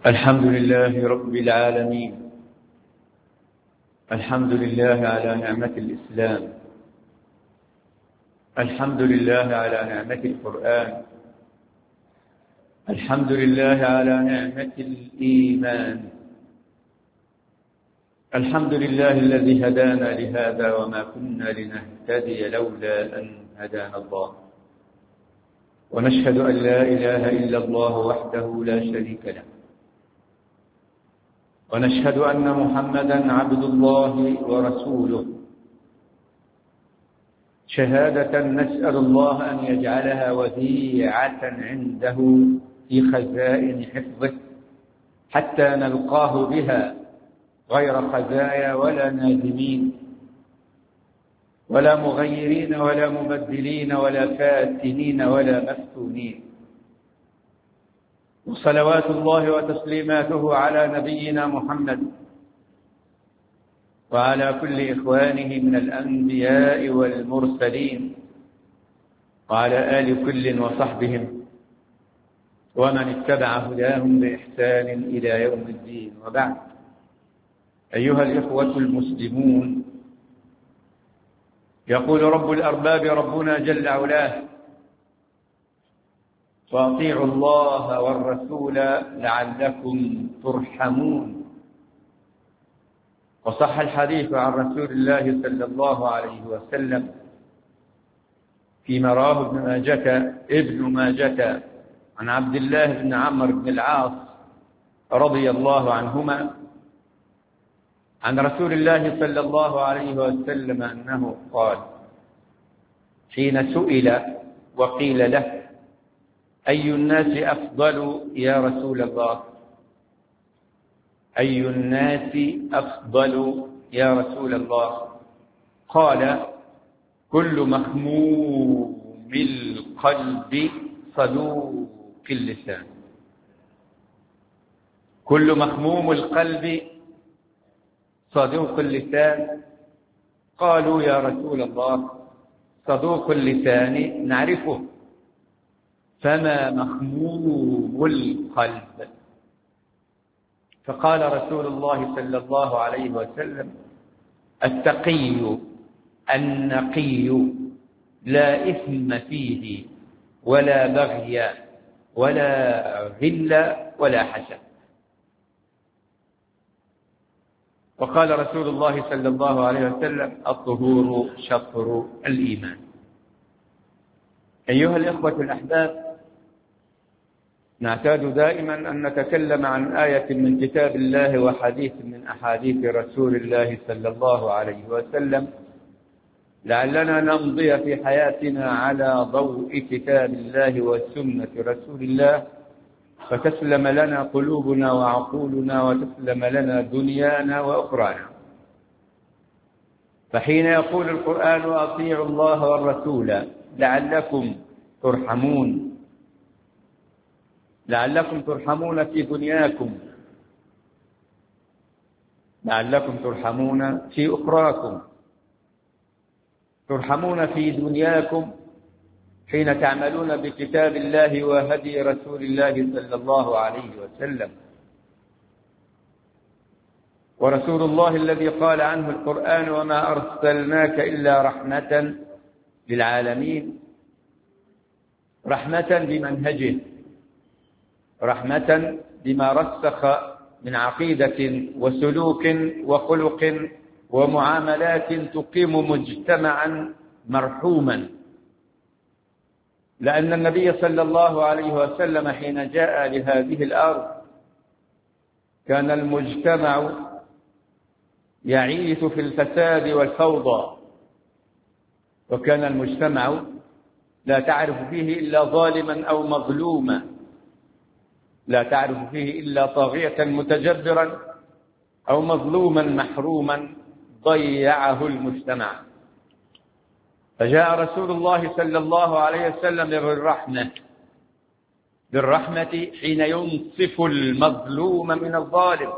الحمد لله رب العالمين. الحمد لله على نعمة الإسلام. الحمد لله على نعمة القرآن. الحمد لله على نعمة الإيمان. الحمد لله الذي هدانا لهذا وما كنا لنهتدي لولا أن هدانا الله. ونشهد أن لا إله إلا الله وحده لا شريك له، ونشهد أن محمدا عبد الله ورسوله، شهادة نسأل الله أن يجعلها وديعة عنده في خزائن حفظه حتى نلقاه بها غير خزايا ولا نادمين ولا مغيرين ولا مبدلين ولا فاتنين ولا مفتونين. وصلوات الله وتسليماته على نبينا محمد وعلى كل إخوانه من الأنبياء والمرسلين وعلى آل كل وصحبهم ومن اتبع هداهم بإحسان إلى يوم الدين. وبعد، أيها الإخوة المسلمون، يقول رب الأرباب ربنا جل علاه: وأطيعوا الله والرسول لعلكم ترحمون. وصح الحديث عن رسول الله صلى الله عليه وسلم فيما رواه ابن ماجة عن عبد الله بن عمرو بن العاص رضي الله عنهما عن رسول الله صلى الله عليه وسلم أنه قال حين سئل وقيل له: أي الناس أفضل يا رسول الله؟ أي الناس أفضل يا رسول الله؟ قال: كل مخموم القلب صدوق اللسان. كل مخموم القلب صدوق اللسان. قالوا: يا رسول الله، صدوق اللسان نعرفه، فما مخموم القلب؟ فقال رسول الله صلى الله عليه وسلم: التقي النقي، لا إثم فيه ولا بغي ولا غل ولا حسد. وقال رسول الله صلى الله عليه وسلم: الطهور شطر الإيمان. أيها الإخوة الأحباب، نعتاد دائما أن نتكلم عن آية من كتاب الله وحديث من أحاديث رسول الله صلى الله عليه وسلم لعلنا نمضي في حياتنا على ضوء كتاب الله وسنة رسول الله، فتسلم لنا قلوبنا وعقولنا وتسلم لنا دنيانا وأخرانا. فحين يقول القرآن: أطيعوا الله والرسول لعلكم ترحمون، لعلكم ترحمون في دنياكم، لعلكم ترحمون في أخراكم، ترحمون في دنياكم حين تعملون بكتاب الله وهدي رسول الله صلى الله عليه وسلم. ورسول الله الذي قال عنه القرآن: وما أرسلناك إلا رحمة للعالمين، رحمة بمنهجه، رحمة بما رسخ من عقيدة وسلوك وخلق ومعاملات تقيم مجتمعا مرحوما. لأن النبي صلى الله عليه وسلم حين جاء لهذه الأرض كان المجتمع يعيش في الفساد والفوضى، وكان المجتمع لا تعرف فيه إلا ظالما أو مظلوما، لا تعرف فيه إلا طاغية متجبرا أو مظلوما محروما ضيعه المجتمع. فجاء رسول الله صلى الله عليه وسلم بالرحمة حين ينصف المظلوم من الظالم،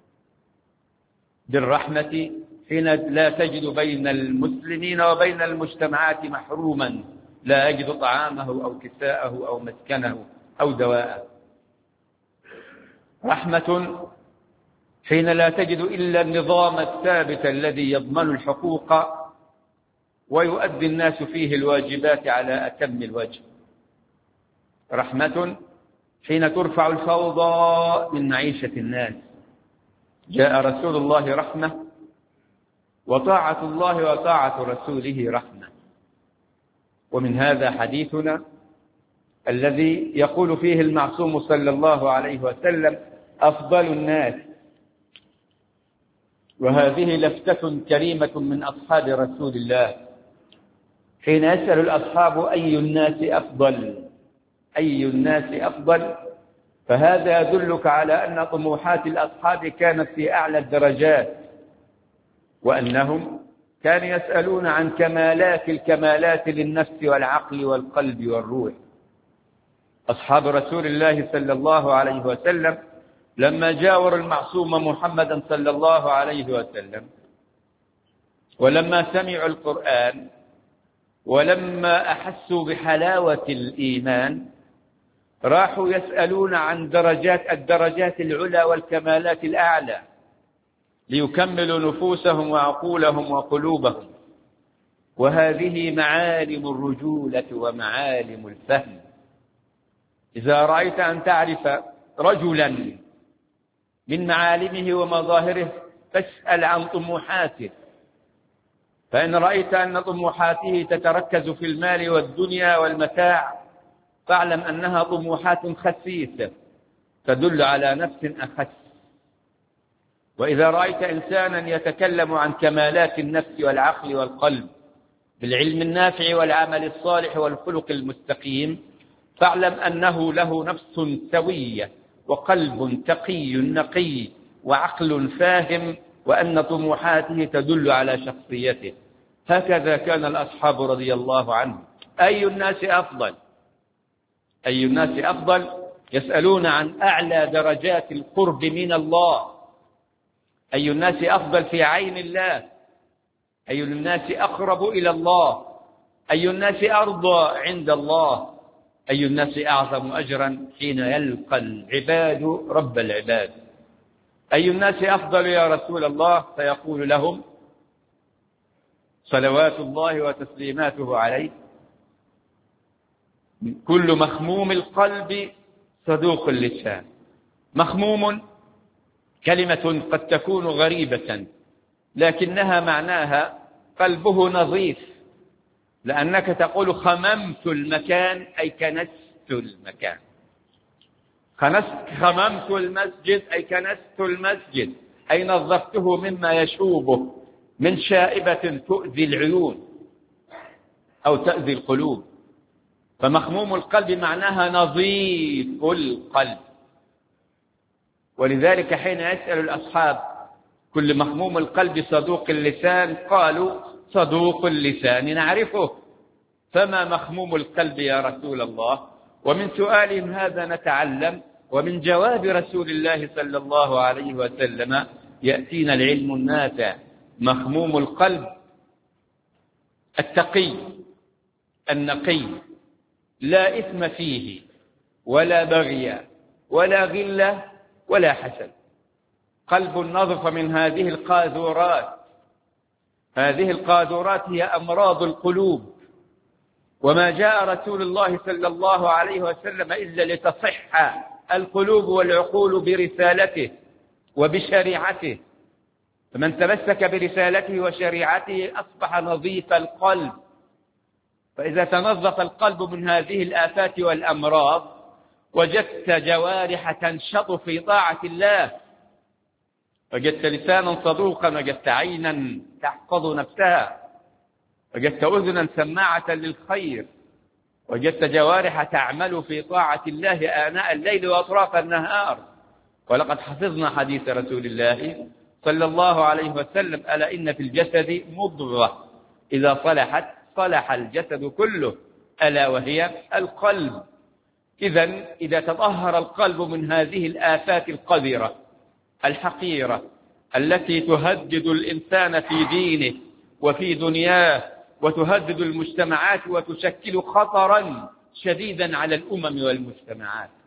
بالرحمة حين لا تجد بين المسلمين وبين المجتمعات محروما لا يجد طعامه أو كساءه أو مسكنه أو دواءه. رحمة حين لا تجد إلا النظام الثابت الذي يضمن الحقوق ويؤدي الناس فيه الواجبات على أتم الوجه. رحمة حين ترفع الفوضى من معيشة الناس. جاء رسول الله رحمة، وطاعة الله وطاعة رسوله رحمة. ومن هذا حديثنا الذي يقول فيه المعصوم صلى الله عليه وسلم: أفضل الناس. وهذه لفتة كريمة من أصحاب رسول الله حين يسأل الأصحاب أي الناس أفضل، أي الناس أفضل، فهذا يدلك على أن طموحات الأصحاب كانت في أعلى الدرجات، وأنهم كانوا يسألون عن كمالات الكمالات للنفس والعقل والقلب والروح. أصحاب رسول الله صلى الله عليه وسلم لما جاوروا المعصوم محمدا صلى الله عليه وسلم، ولما سمعوا القرآن، ولما أحسوا بحلاوة الإيمان، راحوا يسألون عن الدرجات العلى والكمالات الأعلى ليكملوا نفوسهم وعقولهم وقلوبهم. وهذه معالم الرجولة ومعالم الفهم. إذا رأيت أن تعرف رجلا من معالمه ومظاهره فاسأل عن طموحاته، فإن رأيت أن طموحاته تتركز في المال والدنيا والمتاع فاعلم أنها طموحات خسيسة تدل على نفس أخس. وإذا رأيت إنسانا يتكلم عن كمالات النفس والعقل والقلب بالعلم النافع والعمل الصالح والخلق المستقيم فاعلم أنه له نفس سوية وقلب تقي نقي وعقل فاهم، وأن طموحاته تدل على شخصيته. هكذا كان الأصحاب رضي الله عنهم. أي الناس أفضل؟ أي الناس أفضل؟ يسألون عن أعلى درجات القرب من الله. أي الناس أفضل في عين الله؟ أي الناس أقرب إلى الله؟ أي الناس أرضى عند الله؟ أي الناس أعظم أجرا حين يلقى العباد رب العباد؟ أي الناس أفضل يا رسول الله؟ فيقول لهم صلوات الله وتسليماته عليه: كل مخموم القلب صدوق اللسان. مخموم كلمة قد تكون غريبة، لكنها معناها قلبه نظيف، لأنك تقول خممت المكان أي كنست المكان. خممت المسجد أي كنست المسجد، أي نظفته مما يشوبه من شائبة تؤذي العيون أو تؤذي القلوب. فمخموم القلب معناها نظيف القلب. ولذلك حين يسأل الأصحاب كل مخموم القلب صدوق اللسان قالوا صدوق اللسان نعرفه، فما مخموم القلب يا رسول الله؟ ومن سؤالهم هذا نتعلم، ومن جواب رسول الله صلى الله عليه وسلم يأتينا العلم النافع. مخموم القلب التقي النقي، لا إثم فيه ولا بغي ولا غلة ولا حسد. قلب نظف من هذه القاذورات. هذه القاذورات هي أمراض القلوب، وما جاء رسول الله صلى الله عليه وسلم إلا لتصح القلوب والعقول برسالته وبشريعته. فمن تمسك برسالته وشريعته أصبح نظيف القلب. فإذا تنظف القلب من هذه الآفات والأمراض وجدت جوارح تنشط في طاعة الله، وجدت لسانا صدوقا، وجدت عينا تحفظ نفسها، وجدت أذنا سماعة للخير، وجدت جوارح تعمل في طاعة الله آناء الليل وأطراف النهار. ولقد حفظنا حديث رسول الله صلى الله عليه وسلم: ألا إن في الجسد مضغة إذا صلحت صلح الجسد كله، ألا وهي القلب. إذا تطهر القلب من هذه الآفات القذرة الحقيرة التي تهدد الإنسان في دينه وفي دنياه وتهدد المجتمعات وتشكل خطرا شديدا على الأمم والمجتمعات،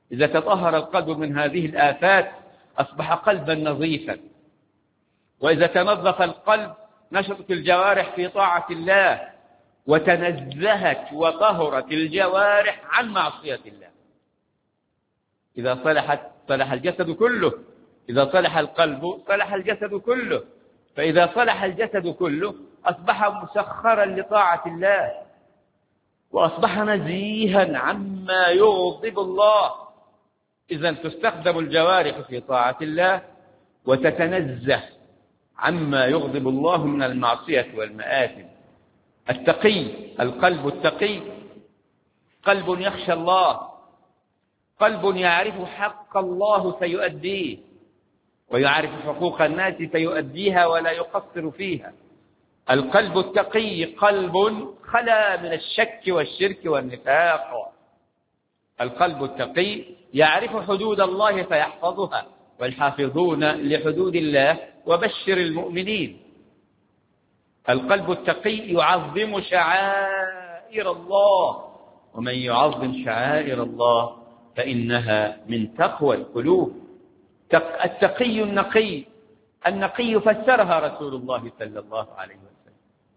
إذا تطهر القلب من هذه الآفات أصبح قلبا نظيفا. وإذا تنظف القلب نشطت الجوارح في طاعة الله، وتنزهت وطهرت الجوارح عن معصية الله. إذا صلح الجسد كله. إذا صلح القلب صلح الجسد كله. فإذا صلح الجسد كله أصبح مسخرا لطاعة الله، وأصبح نزيها عما يغضب الله. إذن تستخدم الجوارح في طاعة الله وتتنزه عما يغضب الله من المعصية والمآثم. التقي، القلب التقي قلب يخشى الله، قلب يعرف حق الله فيؤديه، ويعرف حقوق الناس فيؤديها ولا يقصر فيها. القلب التقي قلب خلا من الشك والشرك والنفاق. القلب التقي يعرف حدود الله فيحفظها، والحافظون لحدود الله وبشر المؤمنين. القلب التقي يعظم شعائر الله، ومن يعظم شعائر الله فإنها من تقوى القلوب. التقي النقي، النقي فسرها رسول الله صلى الله عليه وسلم،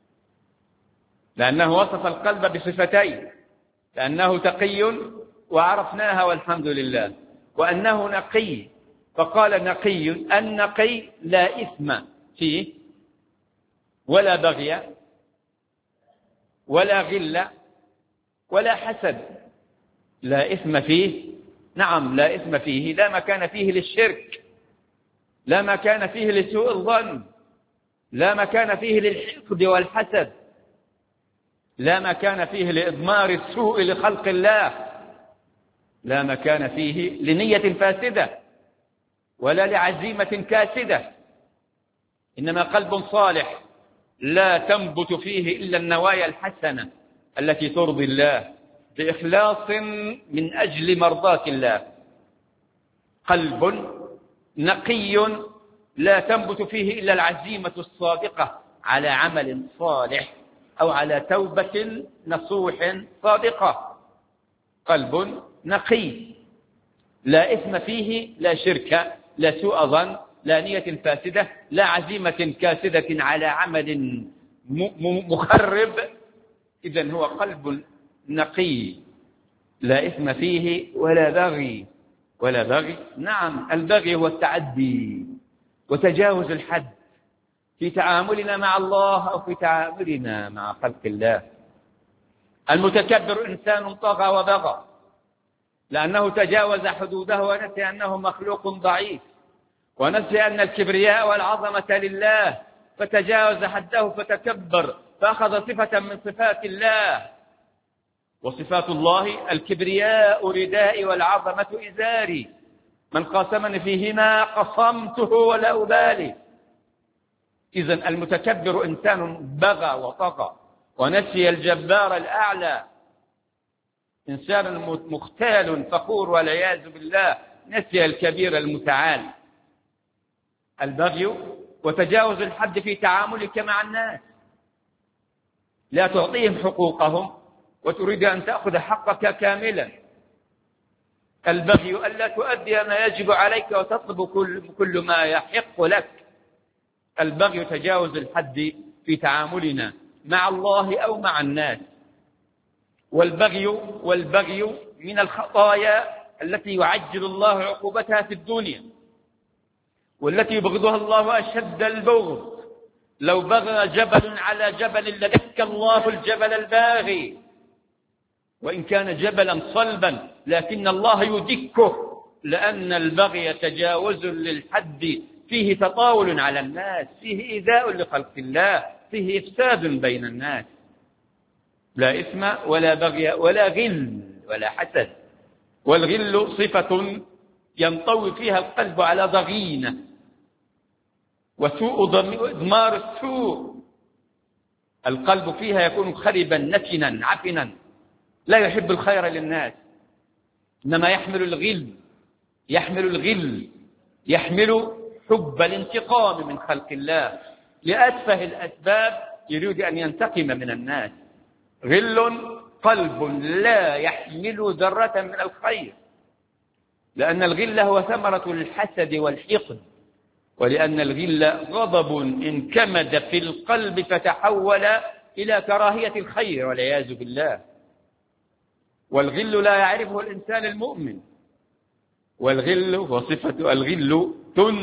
لأنه وصف القلب بصفتين، لأنه تقي وعرفناها والحمد لله، وأنه نقي. فقال نقي، النقي لا إثم فيه ولا بغي ولا غل ولا حسد. لا إثم فيه، نعم لا إثم فيه، لا مكان فيه للشرك، لا مكان فيه لسوء الظن، لا مكان فيه للحقد والحسد، لا مكان فيه لإضمار السوء لخلق الله، لا مكان فيه لنية فاسدة ولا لعزيمة كاسدة. إنما قلب صالح لا تنبت فيه إلا النوايا الحسنة التي ترضي الله بإخلاص من أجل مرضاة الله. قلب نقي لا تنبت فيه إلا العزيمة الصادقة على عمل صالح أو على توبة نصوح صادقة. قلب نقي لا إثم فيه، لا شرك، لا سوء ظن، لا نية فاسدة، لا عزيمة كاسدة على عمل مخرب. إذن هو قلب نقي لا إثم فيه ولا بغي. ولا بغي، نعم البغي هو التعدي وتجاوز الحد في تعاملنا مع الله أو في تعاملنا مع خلق الله. المتكبر إنسان طغى وبغى، لأنه تجاوز حدوده ونسي أنه مخلوق ضعيف، ونسي أن الكبرياء والعظمة لله، فتجاوز حده فتكبر فأخذ صفة من صفات الله. وصفات الله الكبرياء ردائي والعظمة إزاري، من قاسمني فيهما قصمته ولا أبالي. إذن المتكبر إنسان بغى وطغى ونسي الجبار الأعلى، إنسان مختال فخور والعياذ بالله، نسي الكبير المتعال. البغي وتجاوز الحد في تعاملك مع الناس، لا تعطيهم حقوقهم وتريد أن تأخذ حقك كاملا. البغي ألا تؤدي ما يجب عليك وتطلب كل ما يحق لك. البغي تجاوز الحد في تعاملنا مع الله أو مع الناس. والبغي من الخطايا التي يعجل الله عقوبتها في الدنيا، والتي يبغضها الله أشد البغض. لو بغى جبل على جبل لدك الله الجبل الباغي، وإن كان جبلا صلبا لكن الله يدكه، لأن البغي تجاوز للحد فيه تطاول على الناس، فيه إيذاء لخلق الله، فيه إفساد بين الناس. لا إثم ولا بغي ولا غل ولا حسد. والغل صفة ينطوي فيها القلب على ضغينة، وسوء إضمار السوء. القلب فيها يكون خربا نتنا عفنا، لا يحب الخير للناس، إنما يحمل الغل، يحمل حب الانتقام من خلق الله، لأتفه الأسباب يريد أن ينتقم من الناس. غل قلب لا يحمل ذرة من الخير، لأن الغل هو ثمرة الحسد والحقد، ولأن الغل غضب انكمد في القلب فتحول إلى كراهية الخير والعياذ بالله. والغل لا يعرفه الإنسان المؤمن، والغل وصفة الغل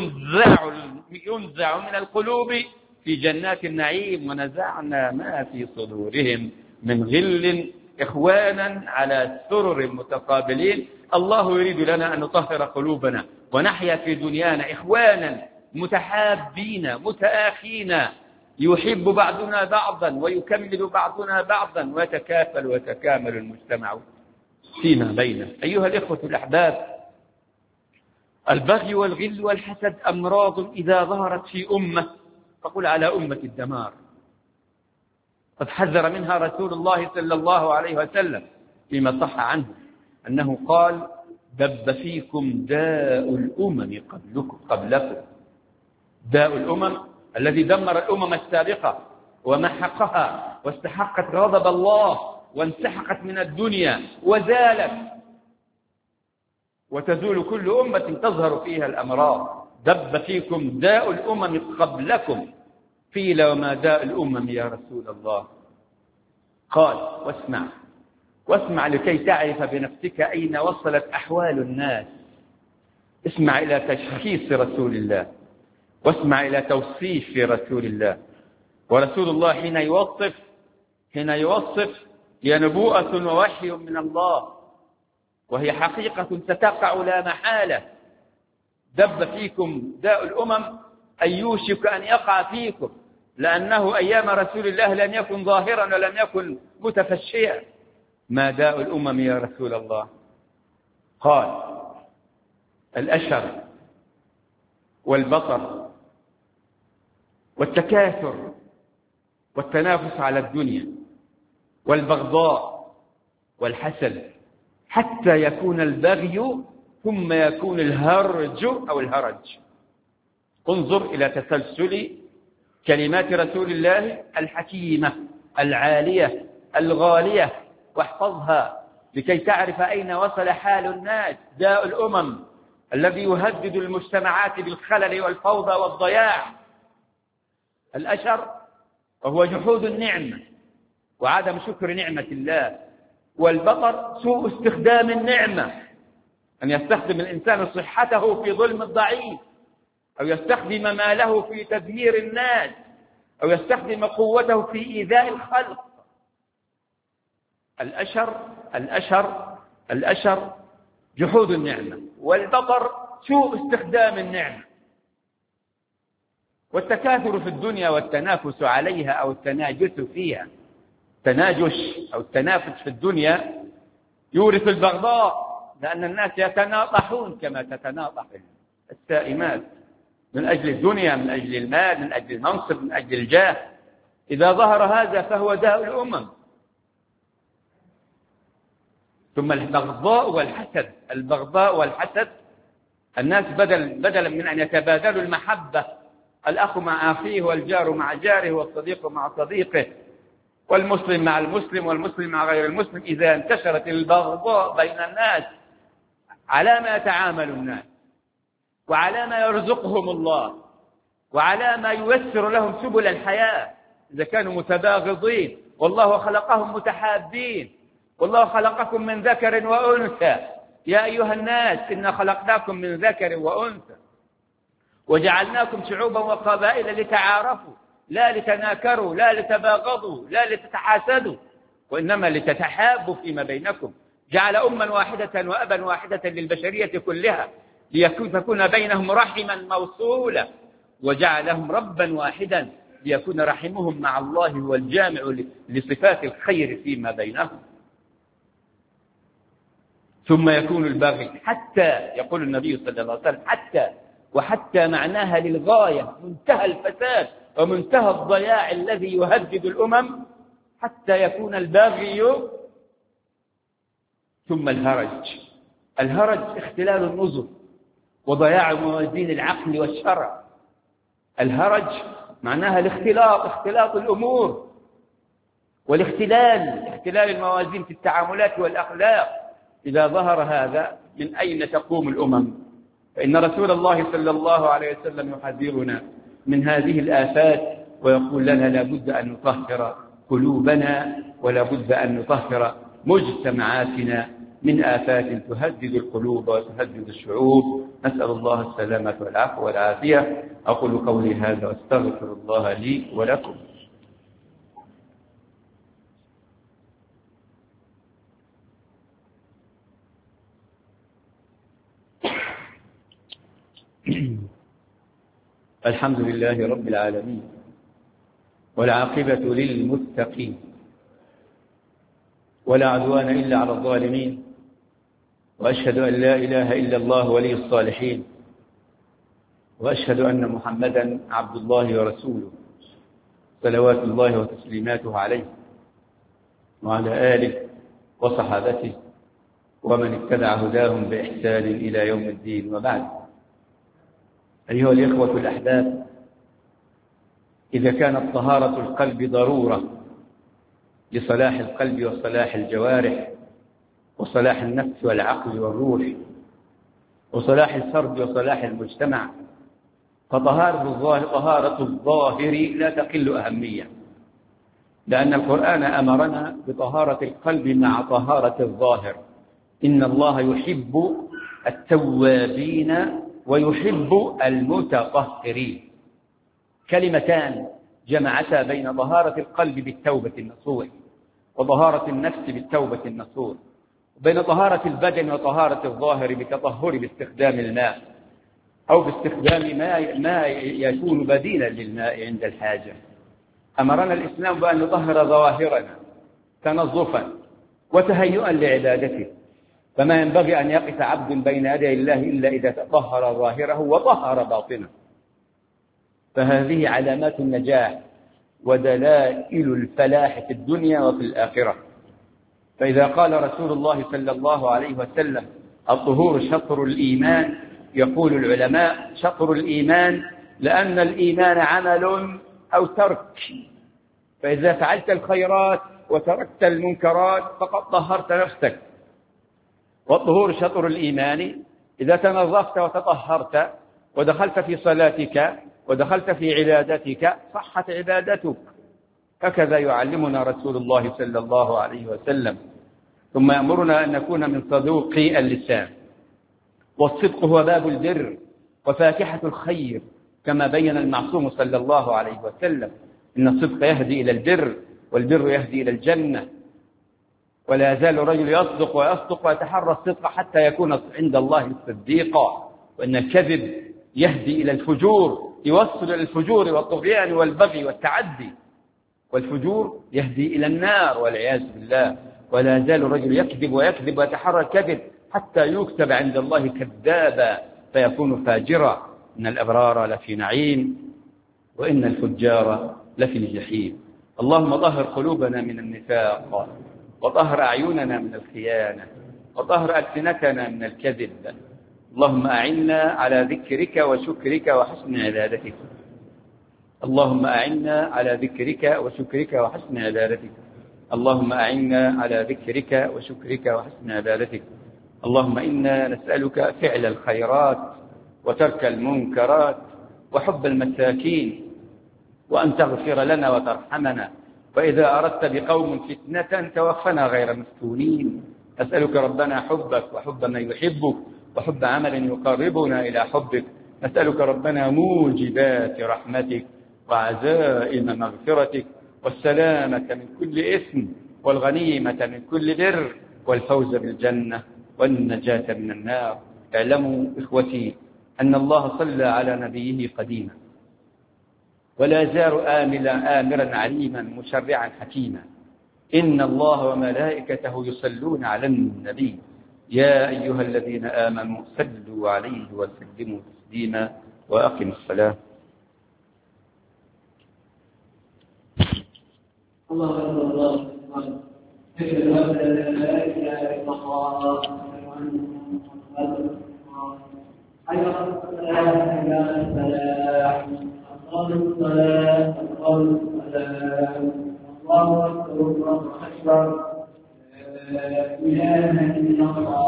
ينزع من القلوب في جنات النعيم، ونزعنا ما في صدورهم من غل إخوانا على سرر متقابلين. الله يريد لنا أن نطهر قلوبنا ونحيا في دنيانا إخوانا متحابين متآخين، يحب بعضنا بعضا ويكمل بعضنا بعضا، ويتكافل ويتكامل المجتمع فيما بينه. أيها الإخوة الأحباب، البغي والغل والحسد أمراض إذا ظهرت في أمة فقل على أمة الدمار. قد حذر منها رسول الله صلى الله عليه وسلم فيما صح عنه أنه قال: دب فيكم داء الأمم قبلكم. داء الأمم الذي دمر الأمم السابقة ومحقها واستحقت غضب الله وانسحقت من الدنيا وزالت، وتزول كل أمة تظهر فيها الأمراض. دب فيكم داء الأمم قبلكم. قيل: وما داء الأمم يا رسول الله؟ قال: واسمع لكي تعرف بنفسك أين وصلت أحوال الناس. اسمع إلى تشخيص رسول الله، واسمع إلى توصيف رسول الله. ورسول الله حين يوصف هي نبوءة ووحي من الله، وهي حقيقة ستقع لا محالة. دب فيكم داء الأمم أي يوشك أن يقع فيكم، لأنه أيام رسول الله لم يكن ظاهرا ولم يكن متفشيا. ما داء الأمم يا رسول الله؟ قال: الأشر والبطر والتكاثر والتنافس على الدنيا والبغضاء والحسد، حتى يكون البغي ثم يكون الهرج أو الهرج. انظر إلى تسلسل كلمات رسول الله الحكيمة العالية الغالية، واحفظها لكي تعرف أين وصل حال الناس. داء الأمم الذي يهدد المجتمعات بالخلل والفوضى والضياع. الأشر وهو جحود النعمة وعدم شكر نعمة الله. والبطر سوء استخدام النعمة، أن يستخدم الإنسان صحته في ظلم الضعيف، أو يستخدم ماله في تدمير الناس، أو يستخدم قوته في إيذاء الخلق. الأشر جحود النعمة، والبطر سوء استخدام النعمة. والتكاثر في الدنيا والتنافس عليها أو التناجس فيها، التناجش أو التنافس في الدنيا يورث البغضاء، لأن الناس يتناطحون كما تتناطح السائمات من أجل الدنيا، من أجل المال، من أجل المنصب، من أجل الجاه. إذا ظهر هذا فهو داء الأمم. ثم البغضاء والحسد. الناس بدلا من أن يتبادلوا المحبة، الأخ مع أخيه والجار مع جاره والصديق مع صديقه والمسلم مع المسلم والمسلم مع غير المسلم، إذا انتشرت البغضاء بين الناس، على ما يتعامل الناس وعلى ما يرزقهم الله وعلى ما ييسر لهم سبل الحياة إذا كانوا متباغضين؟ والله خلقهم متحابين، والله خلقكم من ذكر وأنثى. يا أيها الناس إنا خلقناكم من ذكر وأنثى وجعلناكم شعوبا وقبائل لتعارفوا، لا لتناكروا، لا لتباغضوا، لا لتتحاسدوا، وإنما لتتحابوا فيما بينكم. جعل أما واحدة وأبا واحدة للبشرية كلها ليكون بينهم رحما موصولا، وجعلهم ربا واحدا ليكون رحمهم مع الله هو الجامع لصفات الخير فيما بينهم. ثم يكون الباغي حتى، يقول النبي صلى الله عليه وسلم وحتى معناها للغاية، منتهى الفساد ومنتهى الضياع الذي يهدد الأمم، حتى يكون الباغي. ثم الهرج اختلال النظم وضياع موازين العقل والشرع. الهرج معناها اختلاط الأمور والاختلال الموازين في التعاملات والأخلاق. إذا ظهر هذا من أين تقوم الأمم؟ فإن رسول الله صلى الله عليه وسلم يحذرنا من هذه الآفات ويقول لنا لا بد أن نطهر قلوبنا ولا بد أن نطهر مجتمعاتنا من آفات تهدد القلوب وتهدد الشعوب. نسأل الله السلامة والعفو والعافية. أقول قولي هذا واستغفر الله لي ولكم. الحمد لله رب العالمين والعاقبة للمتقين ولا عدوان إلا على الظالمين، وأشهد أن لا إله إلا الله ولي الصالحين، وأشهد أن محمدا عبد الله ورسوله صلوات الله وتسليماته عليه وعلى آله وصحابته ومن اتبع هداهم بإحسان إلى يوم الدين. وبعد، أيها الإخوة الأحباب، إذا كانت طهارة القلب ضرورة لصلاح القلب وصلاح الجوارح وصلاح النفس والعقل والروح وصلاح الفرد وصلاح المجتمع، فطهارة الظاهر لا تقل أهمية، لأن القرآن أمرنا بطهارة القلب مع طهارة الظاهر. إن الله يحب التوابين ويحب المتطهرين، كلمتان جمعتا بين طهارة القلب بالتوبة النصوح وطهارة النفس بالتوبة النصوح، وبين طهارة البدن وطهارة الظاهر بتطهر باستخدام الماء أو باستخدام ما يكون بديلا للماء عند الحاجة. أمرنا الإسلام بأن نطهر ظواهرنا تنظفا وتهيئا لعبادته، فما ينبغي أن يقف عبد بين يدي الله إلا إذا تطهر ظاهره وطهر باطنه. فهذه علامات النجاح ودلائل الفلاح في الدنيا وفي الآخرة. فإذا قال رسول الله صلى الله عليه وسلم الطهور شطر الإيمان، يقول العلماء شطر الإيمان لأن الإيمان عمل أو ترك، فإذا فعلت الخيرات وتركت المنكرات فقد طهرت نفسك. والطهور شطر الإيمان، إذا تنظفت وتطهرت ودخلت في صلاتك ودخلت في عبادتك صحت عبادتك. هكذا يعلمنا رسول الله صلى الله عليه وسلم. ثم يأمرنا أن نكون من صدوق اللسان، والصدق هو باب البر وفاكهة الخير، كما بين المعصوم صلى الله عليه وسلم إن الصدق يهدي إلى البر والبر يهدي إلى الجنة. ولا يزال الرجل يصدق ويصدق ويتحرى الصدق حتى يكون عند الله صديقا. وإن الكذب يهدي إلى الفجور، يوصل إلى الفجور والطغيان والبغي والتعدي، والفجور يهدي إلى النار والعياذ بالله. ولا يزال الرجل يكذب ويكذب ويتحرى الكذب حتى يكتب عند الله كذابا فيكون فاجرا. إن الأبرار لفي نعيم وإن الفجار لفي الجحيم. اللهم طهر قلوبنا من النفاق، وطهر أعيننا من الخيانة، وطهر ألسنتنا من الكذب. اللهم أعنا على ذكرك وشكرك وحسن عبادتك. اللهم أعنا على ذكرك وشكرك وحسن عبادتك. اللهم أعنا على ذكرك وشكرك وحسن عبادتك. اللهم إنا نسألك فعل الخيرات وترك المنكرات وحب المساكين، وأن تغفر لنا وترحمنا، وإذا أردت بقوم فتنة توفنا غير مفتونين. أسألك ربنا حبك وحب من يحبك وحب عمل يقربنا إلى حبك. نسألك ربنا موجبات رحمتك وعزائم مغفرتك والسلامة من كل إثم والغنيمة من كل بر والفوز بالجنة والنجاة من النار. اعلموا إخوتي أن الله صلى على نبيه قديما، ولا يزال آمرا عليما مشرعا حكيما. إن الله وملائكته يصلون على النبي يا أيها الذين آمنوا صلوا عليه وسلموا تسليما. وأقم الصلاة. الله أكبر الله أكبر. أشهد أن لا إله إلا الله وأن محمدا رسول الله. حي على الصلاة حي على الفلاح. أقام الصلاة أقام الصلاة. الله أكبر الله أكبر. لا إله إلا الله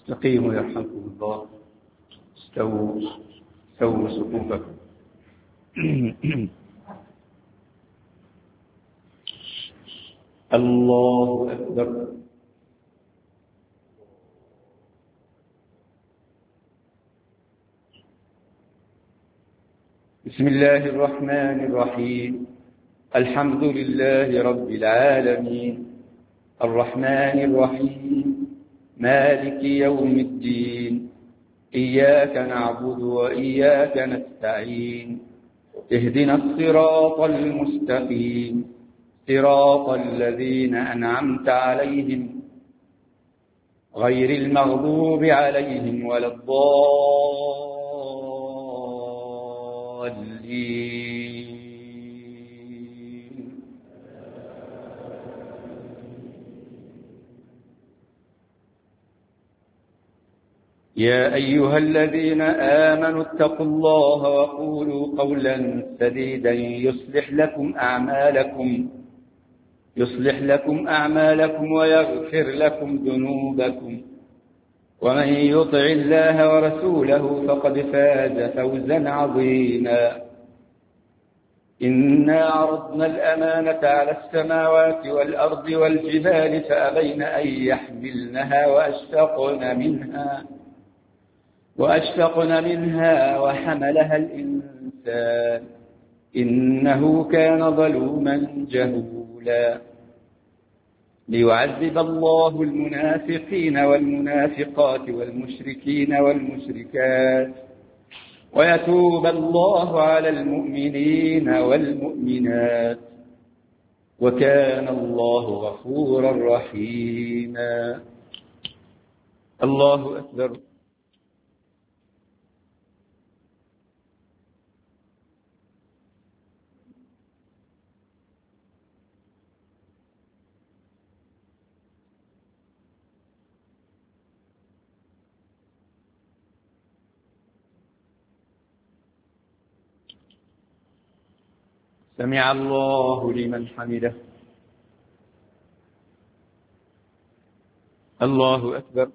استقيموا يرحمكم الله. استووا صفوفكم. الله أكبر. بسم الله الرحمن الرحيم. الحمد لله رب العالمين، الرحمن الرحيم، مالك يوم الدين، إياك نعبد وإياك نستعين، اهدنا الصراط المستقيم، صراط الذين أنعمت عليهم غير المغضوب عليهم ولا الضالين. يا أيها الذين آمنوا اتقوا الله وقولوا قولا سديدا يصلح لكم أعمالكم ويغفر لكم ذنوبكم، ومن يطع الله ورسوله فقد فاز فوزا عظيما. إنا عرضنا الأمانة على السماوات والأرض والجبال فأبين أن يحملنها وأشفقن منها وحملها الإنسان إنه كان ظلوما جهولا. ليعذب الله المنافقين والمنافقات والمشركين والمشركات ويتوب الله على المؤمنين والمؤمنات، وكان الله غفورا رحيما. الله أكبر. سمع الله لمن حمده. الله أكبر.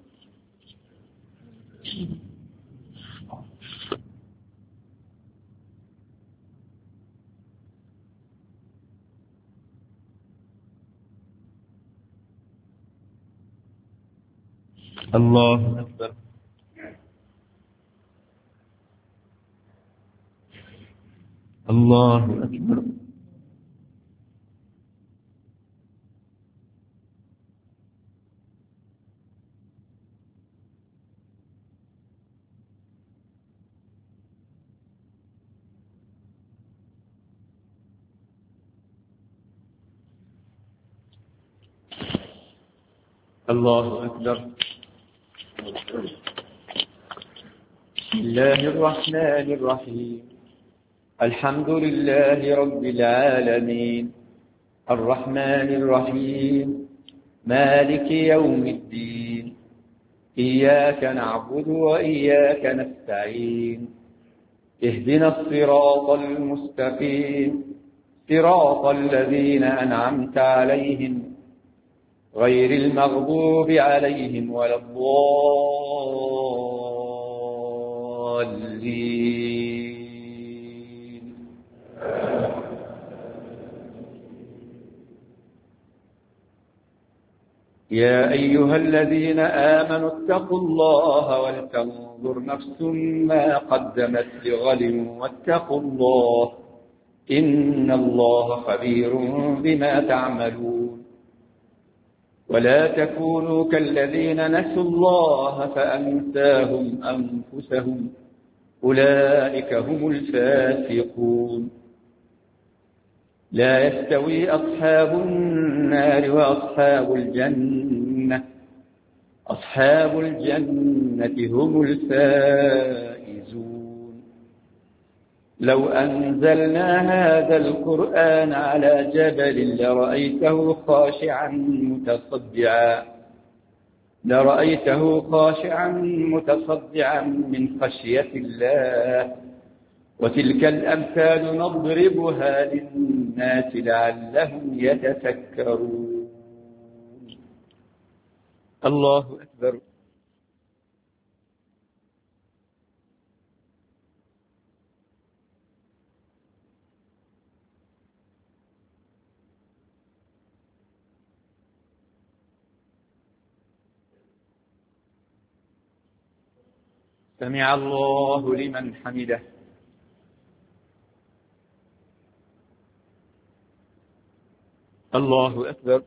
الله أكبر. الله أكبر. الله أكبر. بسم الله الرحمن الرحيم. الحمد لله رب العالمين، الرحمن الرحيم، مالك يوم الدين، إياك نعبد وإياك نستعين، اهدنا الصراط المستقيم، صراط الذين أنعمت عليهم غير المغضوب عليهم ولا الضالين. يا أيها الذين آمنوا اتقوا الله ولتنظر نفس ما قدمت لغد واتقوا الله إن الله خبير بما تعملون. ولا تكونوا كالذين نسوا الله فأنساهم أنفسهم أولئك هم الفاسقون. لا يستوي أصحاب النار وأصحاب الجنة، أصحاب الجنة هم الفائزون. لو أنزلنا هذا القرآن على جبل لرأيته خاشعا متصدعا من خشية الله. وتلك الأمثال نضربها للناس لعلهم يتفكرون. الله أكبر. سمع الله لمن حمده. الله أكبر.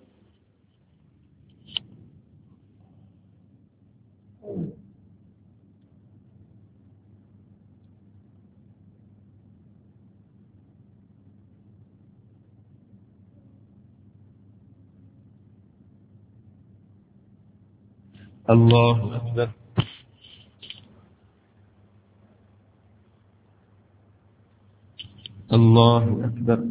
الله أكبر. الله أكبر.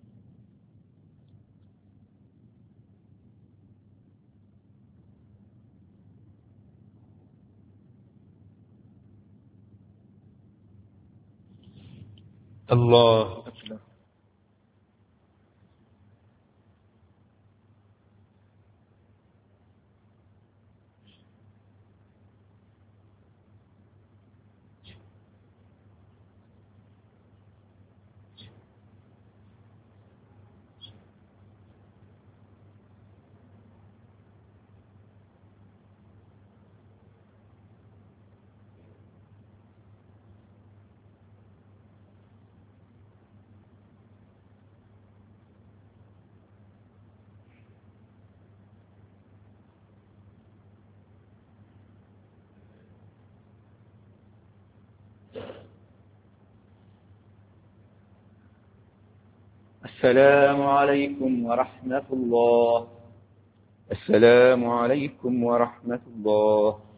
الله أكبر. السلام عليكم ورحمة الله. السلام عليكم ورحمة الله.